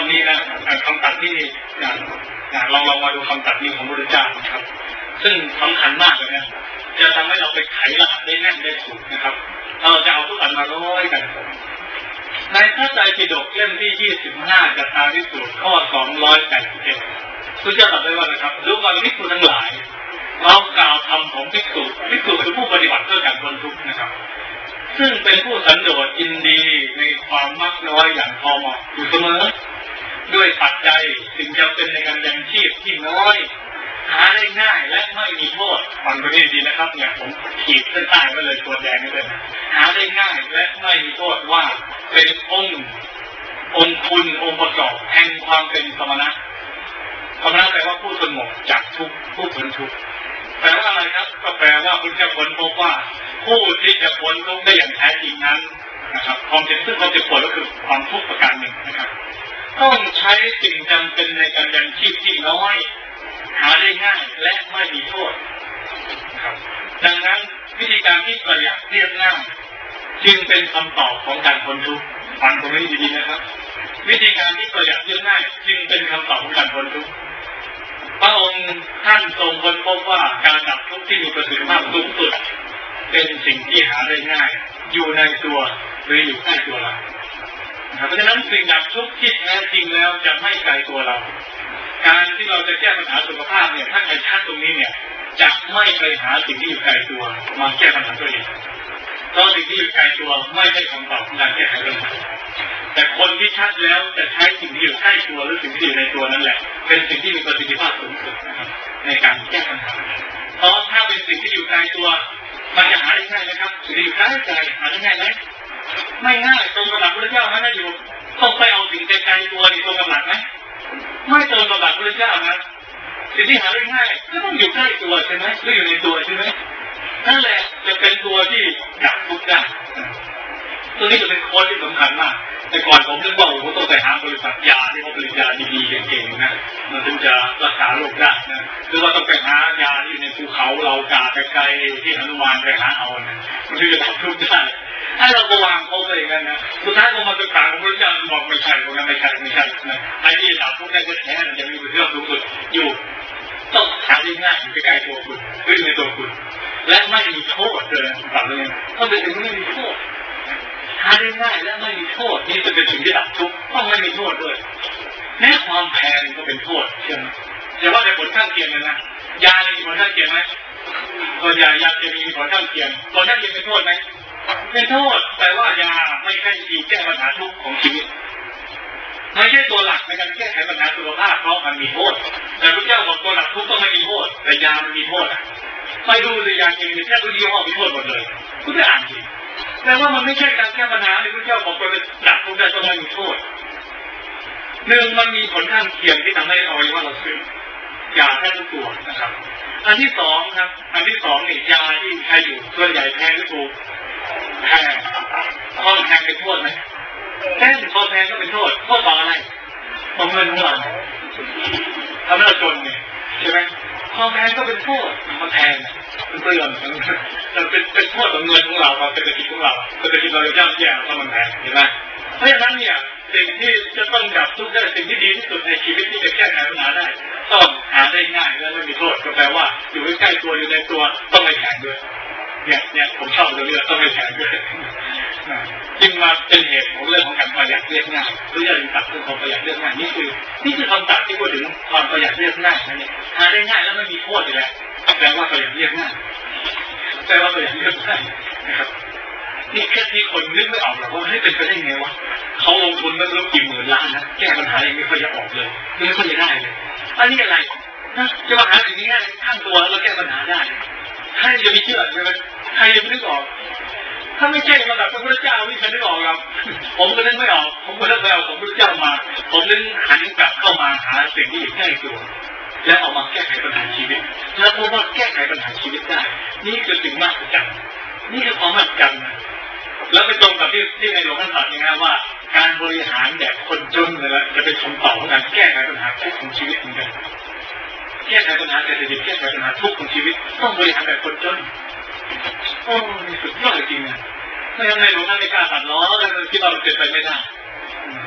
นี้นะคำตัดที่ลองมาดูคำตัดนี้ของพระพุทธเจ้านะครับซึ่งสำคัญมากเลยนะจะทำให้เราไปไขรหัสได้แน่นได้ถูกนะครับเราจะเอาทุกอันมาร้อยกันในพระไตรปิฎกเล่มที่25จัตตาริสูตรข้อ281พระเจ้าตรัสไว้ว่านะครับดูก่อนภิกษุทั้งหลายเรากล่าวธรรมของภิกษุคือผู้ปฏิบัติเพื่อการพ้นทุกข์นะครับซึ่งเป็นผู้สันโดษยินดีในความมักน้อยอย่างพอเหมาะอยู่เสมอด้วยปัจจัยสิ่งจำเป็นในการยังชีพที่น้อยหาได้ง่ายและไม่มีโทษฟังตรงนี้ดีนะครับเนี่ยผมขีดเส้นใต้ไว้เลยตัวแดงนี่เลยหาได้ง่ายและไม่มีโทษว่าเป็นองค์คุณองค์ประกอบแห่งความเป็นสมณะสมณะแปลว่าผู้สงบจากทุกข์ผู้พ้นทุกข์แปลว่าอะไรครับก็แปลว่าคุณจะพ้นพบว่าผู้ที่จะพ้นทุกข์ได้อย่างแท้จริงนั้นนะครับความเจ็บซึ่งความเจ็บปวดก็คือความทุกข์ประการหนึ่งนะครับต้องใช้สิ่งจำเป็นในการยังชีพที่น้อยหาได้ง่ายและไม่มีโทษครับดังนั้นวิธีการที่ประหยัดเรียบง่ายจึงเป็นคำตอบของการพ้นทุกข์ฟังตรงนี้ดีๆนะครับวิธีการที่ประหยัดเรียบง่ายจึงเป็นคำตอบของการพ้นทุกข์พระองค์ท่านทรงค้นพบว่าการดับทุกข์ที่มีประสิทธิภาพสูงสุดเป็นสิ่งที่หาได้ง่ายอยู่ในตัวหรืออยู่ใกล้ตัวเราเพราะฉะนั้นสิ่งดับทุกข์ที่แท้จริงแล้วจะไม่ไกลตัวเราการที่เราจะแก้ปัญหาสุขภาพเนี่ยถ้าใครชัดตรงนี้เนี่ยจะไม่ไปหาสิ่งที่อยู่ไกลตัวมาแก้ปัญหาตัวเองเพราะสิ่งที่อยู่ไกลตัวไม่ใช่คำตอบในการแก้ไขปัญหาแต่คนที่ชัดแล้วจะใช้สิ่งที่อยู่ใกล้ตัวหรือสิ่งที่อยู่ในตัวนั่นแหละเป็นสิ่งที่มีประสิทธิภาพสูงสุดนะครับในการแก้ปัญหาเพราะถ้าเป็นสิ่งที่อยู่ไกลตัวมันจะหาได้ง่ายไหมครับสิ่งที่อยู่ใกล้ใจหาได้ง่ายไหมไม่ง่ายตรงกับหลักพระเจ้านะอยู่ต้องไปเอาสิ่งไกลๆตัวนี่ตรงกับหลักไหมไม่ตรงกับหลักพระเจ้านะสิ่งที่หาได้ง่ายก็ต้องอยู่ใกล้ตัวใช่ไหมหรืออยู่ในตัวใช่ไหมนั่นแหละจะเป็นตัวที่ดับทุกข์ได้ตัวนี้จะเป็นโค้ดที่สำคัญมากแต่ก่อนผมนึกว่าผมต้องไปหาบริษัทยาที่เขาผลิตยาดีๆเก่งๆนะมันถึงจะรักษาโรคได้นะหรือว่าต้องไปหายาที่ในภูเขาเรากาไกลๆที่อนุมานไปหาเอานะมันถึงจะดับทุกข์ได้ให้เราก็วางเขาไปอย่างนั้นนะสุดท้ายผมมาศึกษาของพระเจ้าบอกไม่ใช่ผมไม่ใช่นะไอ้ที่ดับทุกข์ได้แท้ๆมันจะมีเรื่องสูงสุดอยู่ต้องหาได้ง่ายอยู่ใกล้ๆตัวคุณขึ้นในตัวคุณและไม่มีโทษเลยแบบนี้ถ้าเป็นสิ่งที่ไม่มีโทษหาได้ง่ายและไม่มีโทษนี่จะเป็นสิ่งที่ดับทุกข์ต้องไม่มีโทษด้วยแม้ความแพงก็เป็นโทษใช่ไหมแต่ว่าในผลข้างเคียงนะยามีผลข้างเคียงไหมตัวยาจะมีผลข้างเคียงผลข้างเคียงเป็นโทษไหมเป็นโทษแต่ว่ายาไม่ใช่วิธีแก้ปัญหาทุกข์ของชีวิตไม่ใช่ตัวหลักในการแก้ไขปัญหาสุขภาพเพราะมันมีโทษแต่พระเจ้าบอกตัวหลักทุกข์ต้องไม่มีโทษแต่ยามันมีโทษไปดูเลยยาเคมีแค่ตัวเดียวมีโทษหมดเลยคุณได้อ่านสิแต่ว่ามันไม่ใช่การแก้ปัญหาที่พระเจ้าบอกไปเป็นดับทุกข์ได้ต้องไม่มีโทษหนึ่งมันมีผลข้างเคียงที่ทำให้อวัยวะเราเสื่อมยาแค่ทุกตัวนะครับอันที่สองครับอันที่สองนี่ยาที่ใช้อยู่ส่วนใหญ่แพงหรือถูกแพงข้อแพงเป็นโทษไหมแพงข้อแพงก็เป็นโทษข้อต่ออะไรของเงินของเราทำให้เราจนไงใช่ไหมข้อแพงก็เป็นโทษมันแพงเป็นเปลืองมันเป็นโทษของเงินของเราเศรษฐกิจของเราเศรษฐกิจเราจะย่ำแย่เพราะมันแพงเห็นไหมเพราะฉะนั้นเนี่ยสิ่งที่จะต้องดับทุกข์ได้สิ่งที่ดีที่สุดในชีวิตที่จะแก้ไขปัญหาได้ต้องหาได้ง่ายและไม่มีโทษก็แปลว่าอยู่ใกล้ตัวอยู่ในตัวต้องไม่แพงด้วยเนี่ยผมชอบเรื่องต้องไม่แพงด้วยจึงมาเป็นเหตุของเรื่องของการประหยัดเรียบง่ายหรืออย่างตัดเรื่องของประหยัดเรียบง่ายนี่คือคำตัดที่พูดถึงความประหยัดเรียบง่ายนั่นเองหาได้ง่ายแล้วไม่มีโทษอยู่แล้วแปลว่าประหยัดเรียบง่ายแปลว่าประหยัดเรียบง่ายนะครับนี่แค่ที่คนนึกไม่ออกหรอกว่าให้เป็นไปได้ไงวะเขาลงทุนไม่รู้กี่หมื่นล้านนะแก้ปัญหายังไม่ค่อยจะออกเลยไม่ค่อยจะได้เลยอันนี้อะไรนะจะมาหาสิ่งนี้ข้างตัวแล้วแก้ปัญหาได้ใครจะไม่เชื่อใช่ไหมใครจะไม่นึกออกถ้าไม่ใช่ระดับพระพุทธเจ้าไม่เคยนึกออกครับผมก็นึกไม่ออกผมก็เลิกแล้วผมพระพุทธเจ้ามาผมนึกหันกลับเข้ามาหาสิ่งที่อยู่ใกล้ตัวและเอามาแก้ไขปัญหาชีวิตแล้วพบว่าแก้ไขปัญหาชีวิตได้นี่คือสิ่งมหัศจรรย์นี่คือความมหัศจรรย์นะแล้วไปตรงกับที่ในหลวงท่านตรัสอย่างนี้ว่าการบริหารแบบคนจนเลยจะเป็นคำตอบของการแก้ไขปัญหาทุกข์ของชีวิตเหมือนกันแก้ไขปัญหาเศรษฐกิจแก้ไขปัญหาทุกข์ของชีวิตต้องบริหารแบบคนจนโอ้สุดยอดจริงนะไม่งั้นในหลวงท่านไม่กล้าตัดล้อเลยคิดว่ามันเป็นไปไม่ได้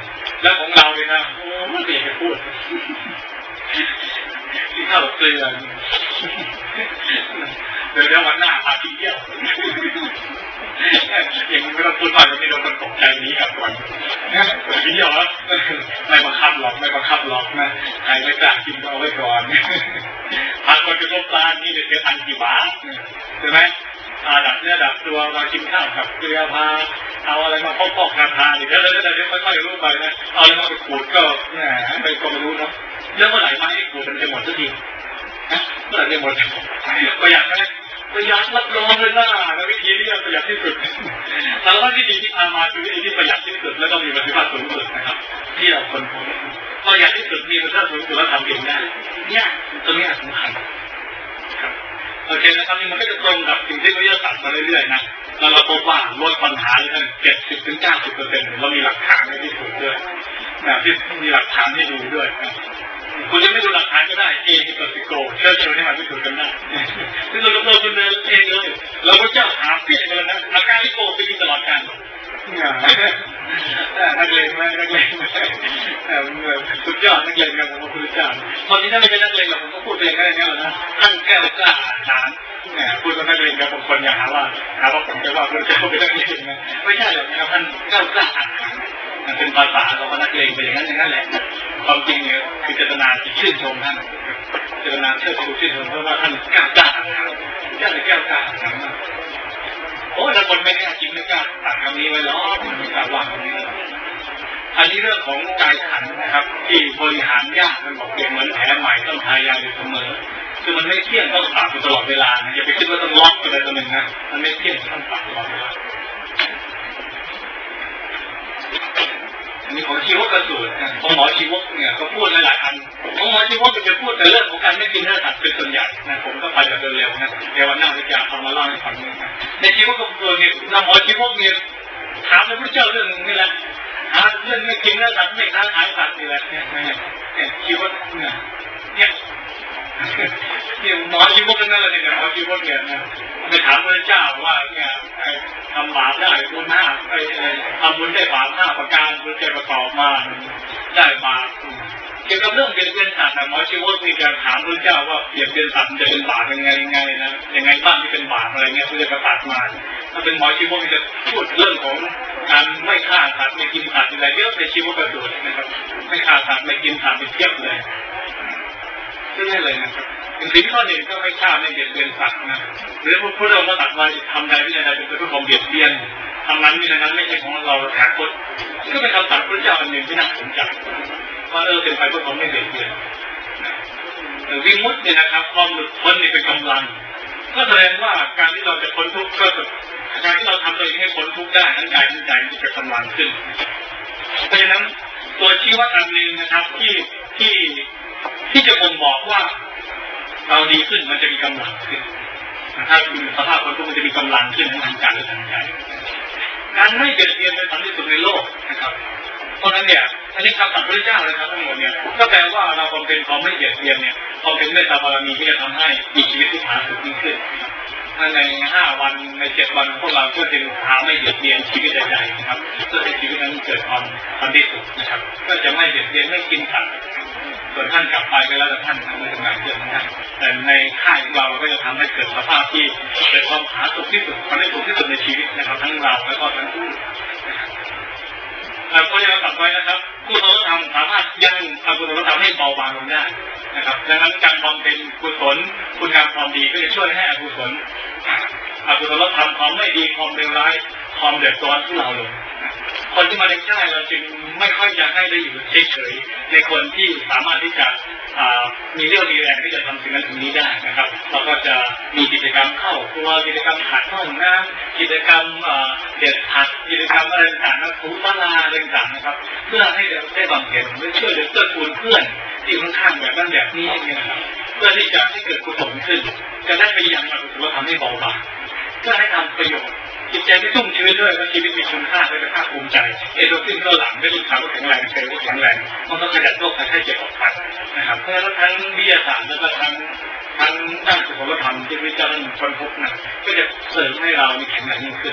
แล้วของเราเลยนะโอ้ไม่เปลี่ยนพูดที่ข้าวเกลือเดี๋ยววันหน้าพากินเที่ยวอย่างไม่ต้องพูดมากจะไม่โดนคนตกใจนี้กับก่อนกินเที่ยวแล้วไม่บังคับหรอกนะใครไม่กล้ากินก็เอาไว้ก่อนพาคนไปลบปลานี่เดี๋ยวพันกี่บาทใช่ไหมดับเนื้อดับตัวมากินข้าวกับเกลือพาเอาอะไรมาพอกๆทานๆเดี๋ยวค่อยๆรู้ไปนะเอาอะไรมาไปขูดก็แหมไปก็ไม่รู้เนาะเรื่องเมื่อไหร่มาให้ขูดมันจะหมดสักทีเมื่อไหร่จะหมดประหยัดไหมประหยัดรับรองเลยนะแล้ววิธีนี้ประหยัดที่สุดสารพัดวิธีที่พามาคือวิธีที่ประหยัดที่สุดแล้วก็มีประสิทธิภาพสูงสุดนะครับที่เราคนพบประหยัดที่สุดมีประสิทธิภาพสูงสุดแล้วทำเองได้เนี่ยตรงนี้สำคัญครับโอเคนะครับนี่มันก็จะตรงกับสิ่งที่วิทยาศาสตร์มาเรื่อยๆนะแล้วเราพบว่าลดปัญหาได้70-90%เรามีหลักฐานที่ถูกด้วยนะที่มีหลักฐานให้ดูด้วยคุณจะไม่ดูหลักฐานก็ได้เองที่ตัวสิโก้เชื่อให้มันพิสูจน์กันได้ซึ่งเราคุณเดินเองเลยเราก็จะหาเพี้ยนกันนะอาการที่โกไปกินตลอดการนักเลงไหมสุดยอดนักเลงกันผมคุณเจ้าตอนนี้ถ้าไม่เป็นนักเลงผมก็พูดเองได้แน่เลยนะท่านแก้วกล้าหาญพูดกับนักเลงกับบางคนอย่าหาว่าผมจะว่าคุณเจ้าเป็นนักเลงนะไม่ใช่หรอกนะครับท่านแก้วกล้าหาญมันเป็นภาษาของนักเลงไปอย่างนั้นแหละความจริงเนี่ยคือเจตนาที่ชื่นชมท่านเจตนาเชื่อชูชื่นชมเพราะว่าท่านแก้วกล้าหาญแก้วกล้าหาญโอ้ถ้าคนไม่ได้จริงไม่กล้าตัดคำนี้ไว้หรอกไม่กล้าวางคำนี้อันนี้เรื่องของกายขันนะครับที่บริหารยากมันบอกเปลี่ยนเหมือนแผลใหม่ต้องพยายามอยู่เสมอคือมันไม่เที่ยงต้องปรับตลอดเวลาอย่าไปคิดว่าต้องล็อกอะไรตัวหนึ่งนะมันไม่เที่ยงต้องปรับตลอดเวลาอันนี้ของชีวกสูตรของหมอชีวกเนี่ยเขาพูดหลายอันของหมอชีวกจะพูดแต่เรื่องของการไม่กินเนื้อสัตว์เป็นส่วนใหญ่นะผมก็ไปแบบเร็วๆนะเดี๋ยววันหน้าจะเอามาเล่าให้ฟังนะในชีวกสูตรเนี่ยหมอชีวกเนี่ยถามพระพุทธเจ้าเรื่องนึงนี่แหละเรื่องไม่กินเนื้อสัตว์ไม่ค้าขายสัตว์นี่แหละเนี่ยชีวกเนี่ยหมอชีวกนั่นแหละเนี่ยหมอชีวกเนี่ยนะไปถามพระเจ้าว่าเนี่ยทำบาปได้บุญทำบุญได้บาป5 ประการบุญจะประกอบมาได้บาปเกี่ยวกับเรื่องเบียดเบียนสัตว์หมอชีวกมีการถามพระเจ้าว่าเบียดเบียนสัตว์จะเป็นบาปยังไงนะยังไงบ้างที่เป็นบาปอะไรเงี้ยพระเจ้าก็ตัดมาถ้าเป็นหมอชีวกจะพูดเรื่องของการไม่ฆ่าสัตว์ไม่กินสัตว์อะไรเยอะในชีวกกระดูกนะครับไม่ฆ่าสัตว์ไม่กินสัตว์ไม่เทียบเลยไม่ได้เลยนะครับสิ่งข้อหนึ่งก็ไม่ฆ่าไม่เบียดเบียนสัตว์นะหรือพระองค์ก็ตัดมาทำใดวินัยใดเป็นเพื่อความเบียดเบียนทำนั้นวินัยนั้นไม่ใช่ของเราหาคนก็เป็นคำสั่งพระเจ้าอันหนึ่งที่น่าสนใจว่าเป็นไปเพื่อความไม่เบียดเบียนวิมุตติเนี่ยนะครับความหลุดพ้นนี่เป็นกำลังก็แสดงว่าการที่เราจะพ้นทุกข์ก็การที่เราทำตัวเองให้พ้นทุกข์ได้ทั้งกายทั้งใจมันจะกำลังขึ้นเพราะฉะนั้นตัวชี้วัดอันหนึ่งนะครับที่จะบ่งบอกว่าเราดีขึ้นมันจะมีกำลังขึ้นถ้ามีสภาพคนทุกข์มันจะมีกำลังขึ้นทั้งทางกายและทางใจการไม่เบียดเบียนเป็นสำคัญที่สุดในโลกนะครับเพราะนั้นเนี่ยอันนี้คำสั่งพระเจ้าเลยครับทั้งหมดเนี่ยก็แปลว่าเราความเป็นความไม่เบียดเบียนเนี่ยความเป็นเมตตาบารมีที่จะทำให้มีชีวิตที่ผาสุกยิ่งขึ้นถ้าใน5 วันใน7 วันพวกเราก็จึงหาไม่เบียดเบียนชีวิตใดๆนะครับเพื่อให้ชีวิตนั้นเกิดความสันติสุขนะครับก็จะไม่เบียดเบียนไม่กินสัตว์ส่วนท่านกลับไปแล้วท่านทำงานเรื่องของท่านแต่ในค่ายของเราก็จะทำให้เกิดสภาพที่เกิดความผาสุกที่สุดความไม่สุขที่สุดในชีวิตนะครับทั้งเราและก็ทั้งผู้ก็ยังตัดไว้นะครับกุศลธรรมสามารถยังอกุศลธรรมให้เบาบางลงได้นะครับดังนั้นการบำเพ็ญกุศลคุณงามความดีก็จะช่วยให้อกุศลธรรมความไม่ดีความเลวร้ายความเดือดร้อนที่เราลงคนที่มาในค่ายเราจึงไม่ค่อยจะให้ได้อยู่เฉยๆในคนที่สามารถที่จะมีเรี่ยวมีแรงที่จะทำสิ่งนั้นสิ่งนี้ได้นะครับเราก็จะมีกิจกรรมเข้าครัวกิจกรรมขัดห้องน้ำกิจกรรมเด็ดผักกิจกรรมอะไรต่างๆถูศาลาอะไรต่างๆนะครับเพื่อให้ได้บำเพ็ญเพื่อช่วยเหลือเกื้อกูลเพื่อนที่ค่อนข้างแบบนั้นแบบนี้นะครับเพื่อที่จะให้เกิดกุศลขึ้นจะได้ไปยังอกุศลธรรมให้เบาบางเพื่อให้ทำประโยชน์จิตใจที่ชุ่มชื้นด้วยและชีวิตมีคุณค่าและภาคภูมิใจเอโดฟินก็หลังได้ลูกค้าก็แข็งแรงเซลล์ก็แข็งแรงมันก็ขยันโรคภัยไข้เจ็บออกไปนะครับเพราะฉะนั้นทั้งวิทยาศาสตร์และก็ทั้งด้านสุขภาพที่วิจารณ์คนพบนะก็จะเสริมให้เรามีแข็งแรงยิ่งขึ้น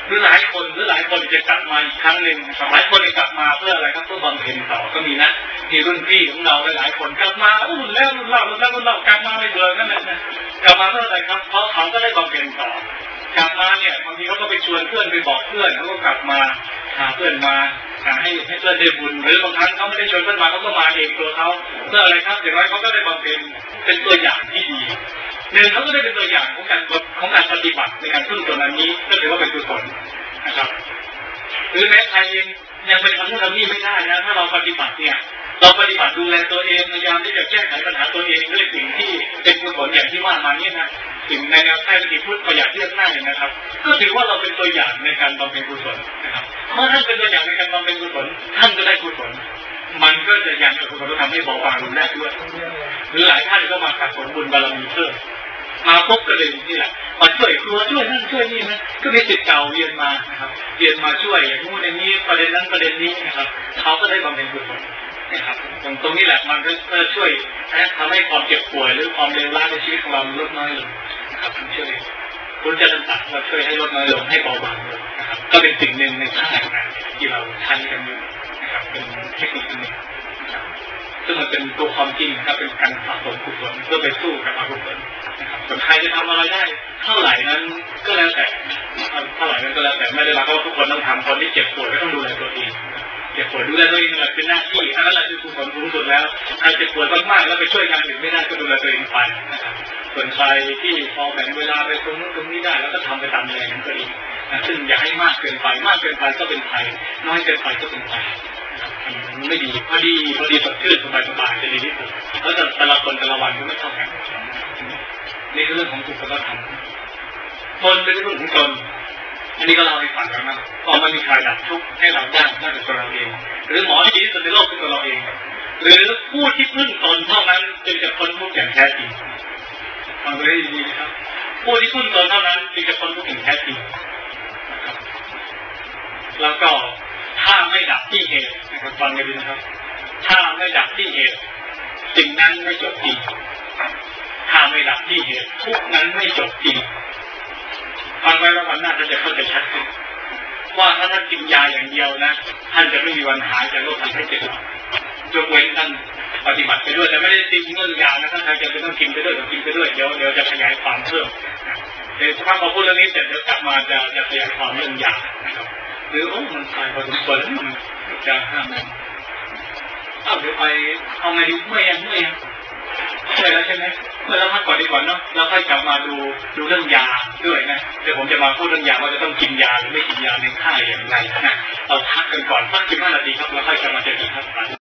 หรือหลายคนจะกลับมาอีกครั้งหนึ่งหลายคนจะกลับมาเพื่ออะไรครับเพื่อบำเพ็ญต่อก็มีนะมีรุ่นพี่ของเราหลายคนกลับมารุ่นเล่ากลับมาไม่เบื่อนั่นแหละนะกลับมาเพื่ออะไรครับเพราะเขาก็ได้บำเพ็ญต่อกลับมาเนี่ยบางทีเขาก็ไปชวนเพื่อนไปบอกเพื่อนเขาก็กลับมาหาเพื่อนมาให้เพื่อนได้บุญหรือบางครั้งเขาไม่ได้ชวนเพื่อนมาเขาก็มาเองตัวเขาเพื่ออะไรครับอย่างไรเขาก็ได้บำเพ็ญเป็นตัวอย่างที่ดีหนึ่งเขาก็ได้เป็นตัวอย่างของการปฏิบัติในการพึ่งตนอันนี้ก็ถือว่าเป็นกุศลนะครับหรือแม้ใครยังเป็นทำนู่นทำนี่ไม่ได้นะถ้าเราปฏิบัติเนี่ยเราปฏิบัติดูแลตัวเองพยายามที่จะแก้ไขปัญหาตัวเองด้วยสิ่งที่เป็นกุศลอย่างที่ว่ามานี่นะสิ่งในแนวทางที่พุทธประหยัดเลือกหน้าเนี่ยนะครับก็ถือว่าเราเป็นตัวอย่างในการบำเพ็ญกุศลนะครับเมื่อท่านเป็นตัวอย่างในการบำเพ็ญกุศลท่านก็ได้กุศลมันก็จะยังกุศลทำให้เบาบางลงได้ด้วยหรือหลายท่านก็มาสะสมบุญบารมีเพิ่มมาพบกันเลยนี่แหละมาช่วยครัวช่วยนั่นช่วยนี่นะก็มีศิษย์เก่าเรียนมานะครับเรียนมาช่วยอย่างนู้นอย่างนี้ประเด็นนั้นประเด็นนี้นะครับเขาก็ได้บำเพ็ญกุศลนะครับตรงนี้แหละมันก็ช่วยทำให้ความเจ็บป่วยหรือความเลวร้ายในชีวิตของเราลดน้อยลงนะครับช่วยคุณจะต่างๆมาช่วยให้ลดน้อยลงให้เบาบางลงนะครับก็เป็นสิ่งหนึ่งในท่าทางที่เราใช้กันอยู่นะครับเป็นเทคนิคหนึ่งซึ่งมันเป็นตัวความจริงนะครับเป็นการสะสมกุศลเพื่อไปสู้กับอกุศลนะครับส่วนใครจะทำอะไรได้เท่าไหร่นั้นก็แล้วแต่เท่าไหร่นั้นก็แล้วแต่ไม่ได้หมายความว่าทุกคนต้องทำคนที่เจ็บป่วยก็ต้องดูแลตัวเองเจ็บป่วยดูแลตัวเองเป็นหน้าที่อันนั้นแหละคือกุศลสูงสุดแล้วใครเจ็บป่วยมากๆแล้วไปช่วยงานอื่นไม่ได้ก็ดูแลตัวเองไปนะครับส่วนใครที่พอแบ่งเวลาไปตรงนู้นตรงนี้ได้แล้วก็ทำไปตามแรงนั้นก็ดีนะซึ่งอย่าให้มากเกินไปมากเกินไปก็เป็นภัยน้อยเกินไปก็เป็นภัยไม่ดีพอดีสดชื่นสบายจะดีที่สุดแล้วแต่ละคนแต่ละวันก็ไม่เท่ากันนี่คือเรื่องของกุศลธรรมตนเป็นเรื่องของตนอันนี้ก็เล่าให้ฟังแล้วนะก็ไม่มีใครดับทุกข์ให้เราได้นอกจากตัวเราเองหรือหมอที่ดีที่สุดในโลกคือตัวเราเองหรือผู้ที่พึ่งตนเท่านั้นจึงจะพ้นทุกข์อย่างแท้จริงฟังไว้ดีๆนะครับผู้ที่พึ่งตนเท่านั้นจึงจะพ้นทุกข์อย่างแท้จริงนะครับแล้วก็ถ้าไม่ดับที่เหตุนะครับฟังกันดีนะครับถ้าไม่ดับที่เหตุสิ่งนั้นไม่จบจริงถ้าไม่ดับที่เหตุทุกนั้นไม่จบจริงฟังไว้แล้ววันหน้าท่านจะเข้าใจชัดขึ้นว่าถ้าท่านกินยาอย่างเดียวนะท่านจะไม่มีวันหายจากโรคภัยไข้เจ็บยกเว้นท่านปฏิบัติไปด้วยแต่ไม่ได้ติดเงื่อนยานะท่านใครจะต้องกินไปด้วยต้องกินไปด้วยเดี๋ยวจะขยายความเพิ่มเดี๋ยวถ้าพอพูดเรื่องนี้เสร็จเดี๋ยวกลับมาจะขยายความเรื่องยานะครับหรือมันตายพอสมควรแล้วมันจะห้ามมันเดี๋ยวไปเอาไงดีเมื่อยแล้วใช่ไหมเมื่อเราพักก่อนดีกว่าเนาะแล้วค่อยกลับมาดูเรื่องยาด้วยนะเดี๋ยวผมจะมาพูดเรื่องยาว่าจะต้องกินยาหรือไม่กินยาในค่ายอย่างไรนะเราพักกันก่อนสัก15 นาทีครับแล้วค่อยกลับมาเจอกันครับ